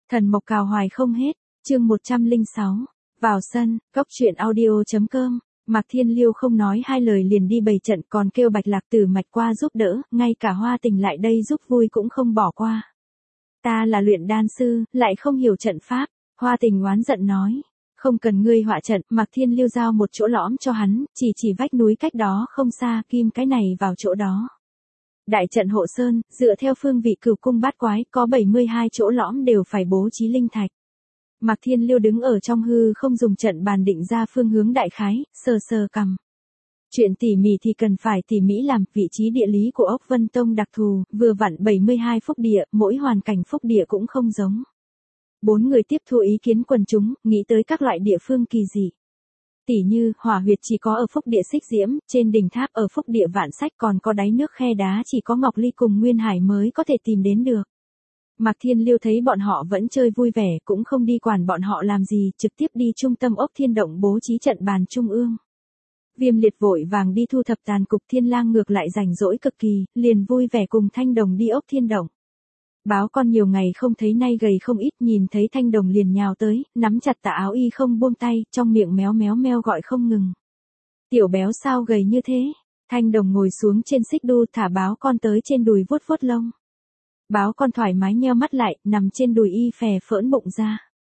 Thần mộc cào hoài không hết, chương 106. Vào sân, góc truyện audio.com. Mạc Thiên Liêu không nói hai lời liền đi bày trận, còn kêu Bạch Lạc Tử mạch qua giúp đỡ, ngay cả Hoa Tình lại đây giúp vui cũng không bỏ qua. Ta là luyện đan sư, lại không hiểu trận pháp. Hoa Tình oán giận nói. Không cần ngươi họa trận, Mạc Thiên Liêu giao một chỗ lõm cho hắn, chỉ vách núi cách đó không xa, kim cái này vào chỗ đó. Đại trận hộ sơn, dựa theo phương vị Cửu cung bát quái, có 72 chỗ lõm đều phải bố trí linh thạch. Mạc Thiên Liêu đứng ở trong hư không dùng trận bàn định ra phương hướng đại khái, sờ cằm. Chuyện tỉ mỉ thì cần phải tỉ mỉ làm, vị trí địa lý của Ốc Vân Tông đặc thù, vừa vặn 72 phúc địa, mỗi hoàn cảnh phúc địa cũng không giống. 4 người tiếp thu ý kiến quần chúng, nghĩ tới các loại địa phương kỳ dị. Tỉ như, hỏa huyệt chỉ có ở phúc địa Xích Diễm, trên đỉnh tháp ở phúc địa Vạn Sách, còn có đáy nước khe đá chỉ có Ngọc Ly cùng Nguyên Hải mới có thể tìm đến được. Mạc Thiên Liêu thấy bọn họ vẫn chơi vui vẻ, cũng không đi quản bọn họ làm gì, trực tiếp đi trung tâm Ốc Thiên Động bố trí trận bàn trung ương. Viêm Liệt vội vàng đi thu thập tàn cục, Thiên Lang ngược lại rảnh rỗi cực kỳ, liền vui vẻ cùng Thanh Đồng đi Ốc Thiên Động. Báo con nhiều ngày không thấy nay gầy không ít, nhìn thấy Thanh Đồng liền nhào tới, nắm chặt tà áo y không buông tay, trong miệng méo meo gọi không ngừng. Tiểu béo sao gầy như thế? Thanh Đồng ngồi xuống trên xích đu, thả báo con tới trên đùi vuốt lông. Báo con thoải mái nheo mắt lại, nằm trên đùi y phè phỡn bụng ra.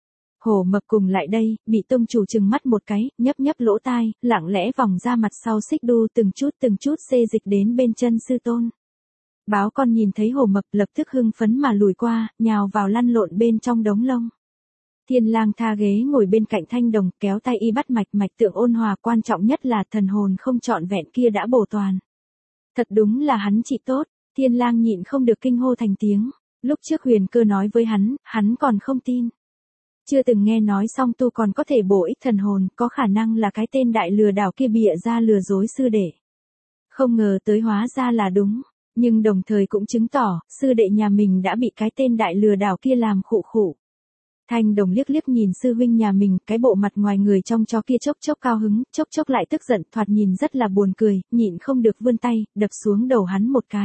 Hổ Mập cùng lại đây, bị tông chủ trừng mắt một cái, nhấp lỗ tai, lặng lẽ vòng ra mặt sau xích đu, từng chút xê dịch đến bên chân sư tôn. Báo con nhìn thấy Hổ Mập lập tức hưng phấn mà lùi qua, nhào vào lăn lộn bên trong đống lông. Thiên Lang tha ghế ngồi bên cạnh Thanh Đồng, kéo tay y bắt mạch tượng ôn hòa, quan trọng nhất là thần hồn không trọn vẹn kia đã bổ toàn. Thật đúng là hắn trị tốt. Thiên Lang nhịn không được kinh hô thành tiếng. Lúc trước Huyền Cơ nói với hắn còn không tin. Chưa từng nghe nói song tu còn có thể bổ ích thần hồn, có khả năng là cái tên đại lừa đảo kia bịa ra lừa dối sư đệ. Không ngờ tới hóa ra là đúng, nhưng đồng thời cũng chứng tỏ, sư đệ nhà mình đã bị cái tên đại lừa đảo kia làm khụ. Thanh Đồng liếc nhìn sư huynh nhà mình, cái bộ mặt ngoài người trong cho kia chốc cao hứng, chốc lại tức giận, thoạt nhìn rất là buồn cười, nhịn không được vươn tay, đập xuống đầu hắn một cái.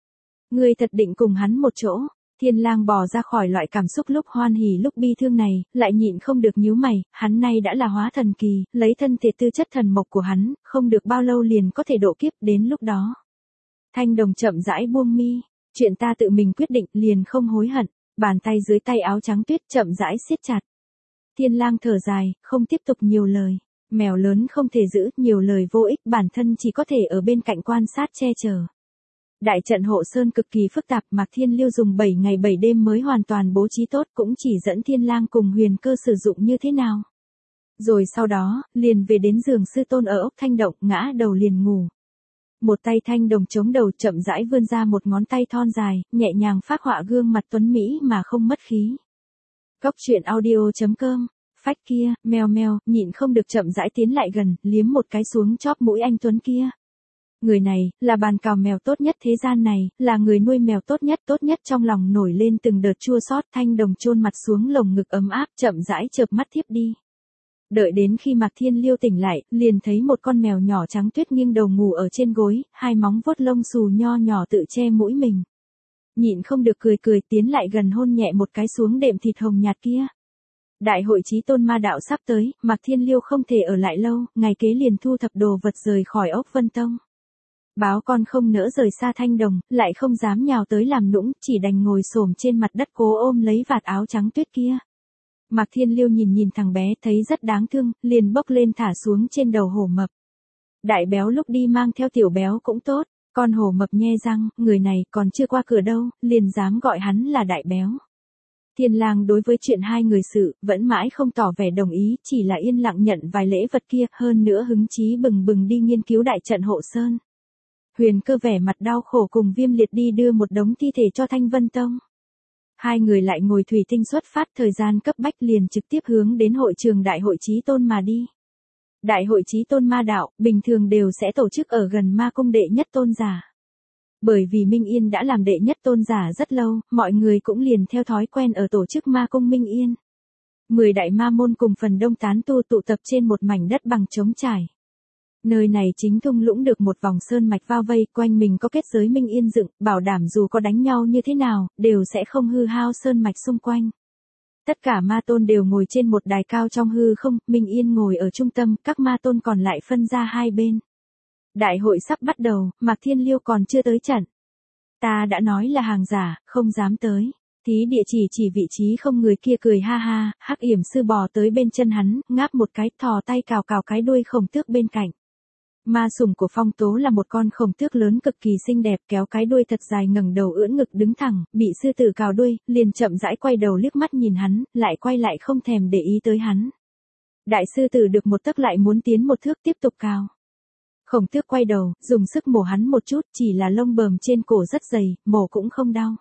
Ngươi thật định cùng hắn một chỗ? Thiên Lang bò ra khỏi loại cảm xúc lúc hoan hỉ lúc bi thương này, lại nhịn không được nhíu mày, hắn nay đã là hóa thần kỳ, lấy thân thể tư chất thần mộc của hắn, không được bao lâu liền có thể độ kiếp, đến lúc đó. Thanh Đồng chậm rãi buông mi, chuyện ta tự mình quyết định, liền không hối hận, bàn tay dưới tay áo trắng tuyết chậm rãi siết chặt. Thiên Lang thở dài, không tiếp tục nhiều lời, mèo lớn không thể giữ, nhiều lời vô ích, bản thân chỉ có thể ở bên cạnh quan sát che chở. Đại trận hộ sơn cực kỳ phức tạp, Mạc Thiên Liêu dùng 7 ngày 7 đêm mới hoàn toàn bố trí tốt, cũng chỉ dẫn Thiên Lang cùng Huyền Cơ sử dụng như thế nào. Rồi sau đó, liền về đến giường sư tôn ở Ốc Thanh Động, ngã đầu liền ngủ. Một tay Thanh Đồng chống đầu, chậm rãi vươn ra một ngón tay thon dài, nhẹ nhàng phác họa gương mặt tuấn mỹ mà không mất khí. Góc truyện audio.com. Phách kia, meo, nhịn không được chậm rãi tiến lại gần, liếm một cái xuống chóp mũi anh tuấn kia. Người này, là bàn cào mèo tốt nhất thế gian này, là người nuôi mèo tốt nhất, trong lòng nổi lên từng đợt chua xót. Thanh Đồng chôn mặt xuống lồng ngực ấm áp, chậm rãi chợp mắt thiếp đi. Đợi đến khi Mạc Thiên Liêu tỉnh lại, liền thấy một con mèo nhỏ trắng tuyết nghiêng đầu ngủ ở trên gối, hai móng vuốt lông xù nho nhỏ tự che mũi mình. Nhịn không được cười tiến lại gần hôn nhẹ một cái xuống đệm thịt hồng nhạt kia. Đại hội chí tôn ma đạo sắp tới, Mạc Thiên Liêu không thể ở lại lâu, ngày kế liền thu thập đồ vật rời khỏi Ốc Vân Tông. Báo con không nỡ rời xa Thanh Đồng, lại không dám nhào tới làm nũng, chỉ đành ngồi xổm trên mặt đất cố ôm lấy vạt áo trắng tuyết kia. Mạc Thiên Liêu nhìn thằng bé thấy rất đáng thương, liền bốc lên thả xuống trên đầu Hổ Mập. Đại béo lúc đi mang theo tiểu béo cũng tốt, con Hổ Mập nhe răng, người này còn chưa qua cửa đâu, liền dám gọi hắn là đại béo. Thiên Lang đối với chuyện hai người sự, vẫn mãi không tỏ vẻ đồng ý, chỉ là yên lặng nhận vài lễ vật kia, hơn nữa hứng chí bừng đi nghiên cứu đại trận hộ sơn. Huyền Cơ vẻ mặt đau khổ cùng Viêm Liệt đi đưa một đống thi thể cho Thanh Vân Tông. Hai người lại ngồi thủy tinh xuất phát, thời gian cấp bách liền trực tiếp hướng đến hội trường Đại hội chí tôn mà đi. Đại hội chí tôn ma đạo, bình thường đều sẽ tổ chức ở gần ma cung đệ nhất tôn giả. Bởi vì Minh Yên đã làm đệ nhất tôn giả rất lâu, mọi người cũng liền theo thói quen ở tổ chức ma cung Minh Yên. 10 đại ma môn cùng phần đông tán tu tụ tập trên một mảnh đất bằng trống trải. Nơi này chính thung lũng được một vòng sơn mạch bao vây, quanh mình có kết giới Minh Yên dựng, bảo đảm dù có đánh nhau như thế nào, đều sẽ không hư hao sơn mạch xung quanh. Tất cả ma tôn đều ngồi trên một đài cao trong hư không, Minh Yên ngồi ở trung tâm, các ma tôn còn lại phân ra hai bên. Đại hội sắp bắt đầu, Mạc Thiên Liêu còn chưa tới trận. Ta đã nói là hàng giả, không dám tới. Thí địa chỉ vị trí không, người kia cười ha ha, Hắc Yểm Sư bò tới bên chân hắn, ngáp một cái, thò tay cào cào cái đuôi khổng tước bên cạnh. Ma sủng của Phong Tố là một con khổng tước lớn cực kỳ xinh đẹp, kéo cái đuôi thật dài, ngẩng đầu ưỡn ngực đứng thẳng, bị sư tử cào đuôi, liền chậm rãi quay đầu liếc mắt nhìn hắn, lại quay lại không thèm để ý tới hắn. Đại sư tử được một tấc lại muốn tiến một thước, tiếp tục cào. Khổng tước quay đầu, dùng sức mổ hắn một chút, chỉ là lông bờm trên cổ rất dày, mổ cũng không đau.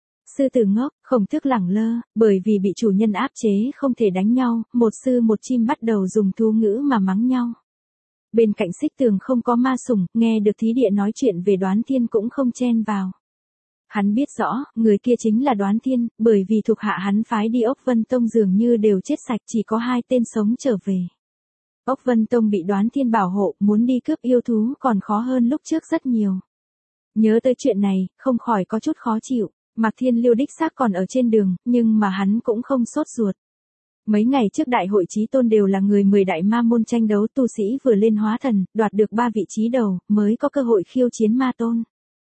Sư tử ngốc, khổng tước lẳng lơ, bởi vì bị chủ nhân áp chế không thể đánh nhau, một sư một chim bắt đầu dùng thú ngữ mà mắng nhau. Bên cạnh xích tường không có ma sủng, nghe được thí địa nói chuyện về Đoán Thiên cũng không chen vào. Hắn biết rõ, người kia chính là Đoán Thiên, bởi vì thuộc hạ hắn phái đi Ốc Vân Tông dường như đều chết sạch, chỉ có 2 tên sống trở về. Ốc Vân Tông bị Đoán Thiên bảo hộ, muốn đi cướp yêu thú còn khó hơn lúc trước rất nhiều. Nhớ tới chuyện này, không khỏi có chút khó chịu. Mạc Thiên Liêu đích xác còn ở trên đường, nhưng mà hắn cũng không sốt ruột. Mấy ngày trước đại hội chí tôn đều là người 10 đại ma môn tranh đấu, tu sĩ vừa lên hóa thần, đoạt được 3 vị trí đầu, mới có cơ hội khiêu chiến ma tôn.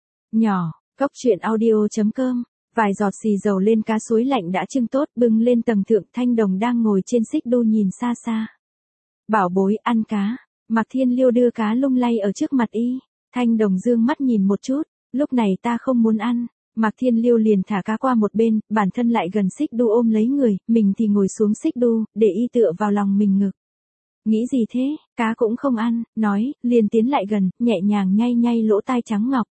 Nhỏ, cốc truyện audio.com, vài giọt xì dầu lên cá suối lạnh đã trưng tốt, bưng lên tầng thượng. Thanh Đồng đang ngồi trên xích đu nhìn xa xa. Bảo bối, ăn cá. Mạc Thiên Liêu đưa cá lung lay ở trước mặt y. Thanh Đồng dương mắt nhìn một chút, lúc này ta không muốn ăn. Mạc Thiên Liêu liền thả cá qua một bên, bản thân lại gần xích đu ôm lấy người, mình thì ngồi xuống xích đu, để y tựa vào lòng mình ngực. Nghĩ gì thế, cá cũng không ăn, nói, liền tiến lại gần, nhẹ nhàng nhay nhay lỗ tai trắng ngọc.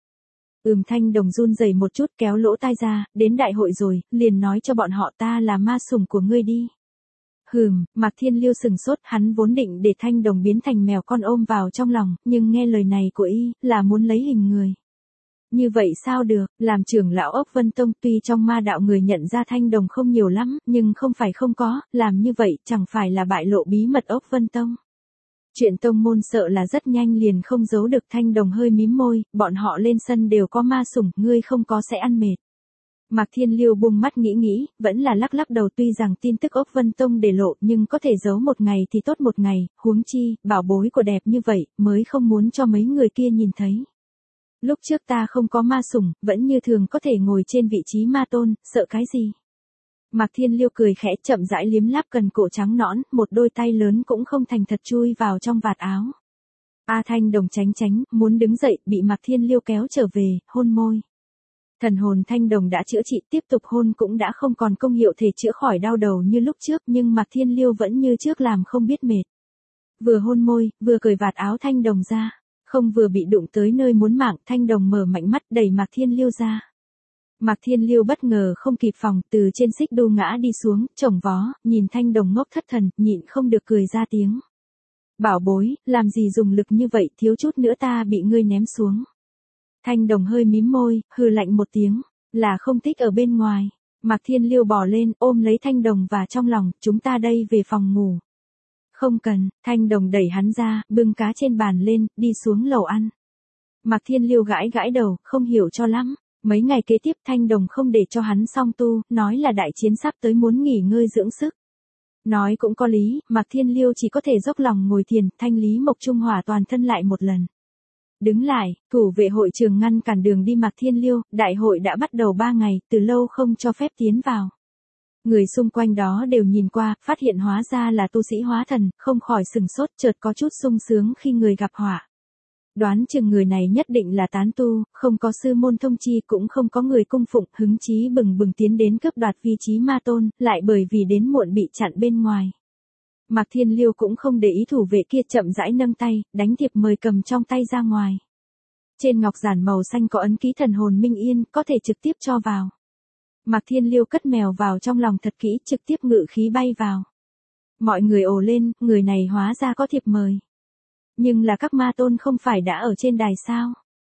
Thanh Đồng run rẩy một chút, kéo lỗ tai ra, đến đại hội rồi, liền nói cho bọn họ ta là ma sủng của ngươi đi. Mạc Thiên Liêu sừng sốt, hắn vốn định để Thanh Đồng biến thành mèo con ôm vào trong lòng, nhưng nghe lời này của y, là muốn lấy hình người. Như vậy sao được, làm trưởng lão Ốc Vân Tông, tuy trong ma đạo người nhận ra Thanh Đồng không nhiều lắm, nhưng không phải không có, làm như vậy chẳng phải là bại lộ bí mật Ốc Vân Tông. Chuyện tông môn sợ là rất nhanh liền không giấu được. Thanh Đồng hơi mím môi, bọn họ lên sân đều có ma sủng, ngươi không có sẽ ăn mệt. Mạc Thiên Liêu buông mắt nghĩ, vẫn là lắc lắc đầu, tuy rằng tin tức Ốc Vân Tông để lộ nhưng có thể giấu một ngày thì tốt một ngày, huống chi, bảo bối của đẹp như vậy, mới không muốn cho mấy người kia nhìn thấy. Lúc trước ta không có ma sủng, vẫn như thường có thể ngồi trên vị trí ma tôn, sợ cái gì? Mạc Thiên Liêu cười khẽ, chậm rãi liếm láp cần cổ trắng nõn, một đôi tay lớn cũng không thành thật chui vào trong vạt áo. Thanh Đồng tránh, muốn đứng dậy, bị Mạc Thiên Liêu kéo trở về, hôn môi. Thần hồn Thanh Đồng đã chữa trị, tiếp tục hôn cũng đã không còn công hiệu thể chữa khỏi đau đầu như lúc trước, nhưng Mạc Thiên Liêu vẫn như trước làm không biết mệt. Vừa hôn môi, vừa cởi vạt áo Thanh Đồng ra. Không vừa bị đụng tới nơi muốn mạng, Thanh Đồng mở mạnh mắt đẩy Mạc Thiên Liêu ra. Mạc Thiên Liêu bất ngờ không kịp phòng, từ trên xích đu ngã đi xuống, chồng vó, nhìn Thanh Đồng ngốc thất thần, nhịn không được cười ra tiếng. Bảo bối, làm gì dùng lực như vậy, thiếu chút nữa ta bị ngươi ném xuống. Thanh Đồng hơi mím môi, hừ lạnh một tiếng, là không thích ở bên ngoài. Mạc Thiên Liêu bò lên, ôm lấy Thanh Đồng và trong lòng, chúng ta đây về phòng ngủ. Không cần, Thanh Đồng đẩy hắn ra, bưng cá trên bàn lên, đi xuống lầu ăn. Mạc Thiên Liêu gãi đầu, không hiểu cho lắm. Mấy ngày kế tiếp Thanh Đồng không để cho hắn song tu, nói là đại chiến sắp tới muốn nghỉ ngơi dưỡng sức. Nói cũng có lý, Mạc Thiên Liêu chỉ có thể dốc lòng ngồi thiền, thanh lý Mộc Trung Hỏa toàn thân lại một lần. Đứng lại, thủ vệ hội trường ngăn cản đường đi Mạc Thiên Liêu, đại hội đã bắt đầu 3 ngày, từ lâu không cho phép tiến vào. Người xung quanh đó đều nhìn qua, phát hiện hóa ra là tu sĩ hóa thần, không khỏi sừng sốt, chợt có chút sung sướng khi người gặp họa. Đoán chừng người này nhất định là tán tu, không có sư môn thông chi cũng không có người cung phụng, hứng chí bừng bừng tiến đến cướp đoạt vị trí ma tôn, lại bởi vì đến muộn bị chặn bên ngoài. Mạc Thiên Liêu cũng không để ý thủ vệ kia, chậm rãi nâng tay, đánh thiệp mời cầm trong tay ra ngoài. Trên ngọc giản màu xanh có ấn ký thần hồn Minh Yên, có thể trực tiếp cho vào. Mạc Thiên Liêu cất mèo vào trong lòng thật kỹ, trực tiếp ngự khí bay vào. Mọi người ồ lên, người này hóa ra có thiệp mời. Nhưng là các ma tôn không phải đã ở trên đài sao?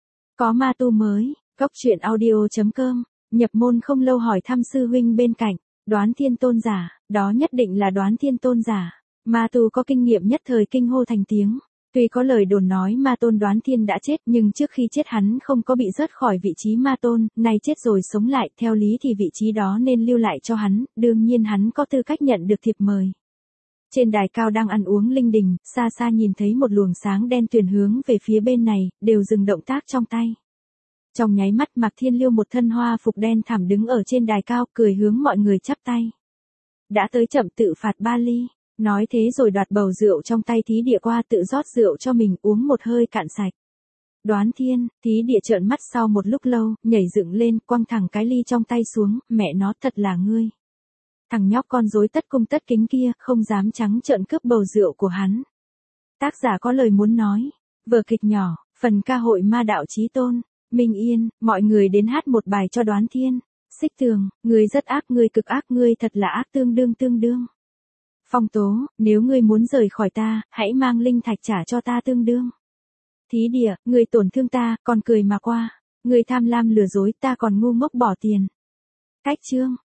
Có ma tu mới, cốc truyện audio.com, nhập môn không lâu hỏi thăm sư huynh bên cạnh, Đoán Thiên tôn giả, đó nhất định là Đoán Thiên tôn giả. Ma tu có kinh nghiệm nhất thời kinh hô thành tiếng. Tuy có lời đồn nói ma tôn Đoán Thiên đã chết nhưng trước khi chết hắn không có bị rớt khỏi vị trí ma tôn, nay chết rồi sống lại, theo lý thì vị trí đó nên lưu lại cho hắn, đương nhiên hắn có tư cách nhận được thiệp mời. Trên đài cao đang ăn uống linh đình, xa xa nhìn thấy một luồng sáng đen tuyền hướng về phía bên này, đều dừng động tác trong tay. Trong nháy mắt Mạc Thiên Liêu một thân hoa phục đen thẳm đứng ở trên đài cao, cười hướng mọi người chắp tay. Đã tới chậm tự phạt 3 ly. Nói thế rồi đoạt bầu rượu trong tay thí địa qua tự rót rượu cho mình uống một hơi cạn sạch. Đoán Thiên, thí địa trợn mắt sau một lúc lâu, nhảy dựng lên, quăng thẳng cái ly trong tay xuống, mẹ nó thật là ngươi. Thằng nhóc con rối tất cung tất kính kia, không dám trắng trợn cướp bầu rượu của hắn. Tác giả có lời muốn nói. Vở kịch nhỏ, phần ca hội ma đạo chí tôn. Minh Yên, mọi người đến hát một bài cho Đoán Thiên. Xích Tường, ngươi rất ác, ngươi cực ác, ngươi thật là ác tương đương. Phong Tố, nếu ngươi muốn rời khỏi ta, hãy mang linh thạch trả cho ta tương đương. Thí địa, ngươi tổn thương ta, còn cười mà qua. Ngươi tham lam lừa dối ta còn ngu ngốc bỏ tiền. Cách chương.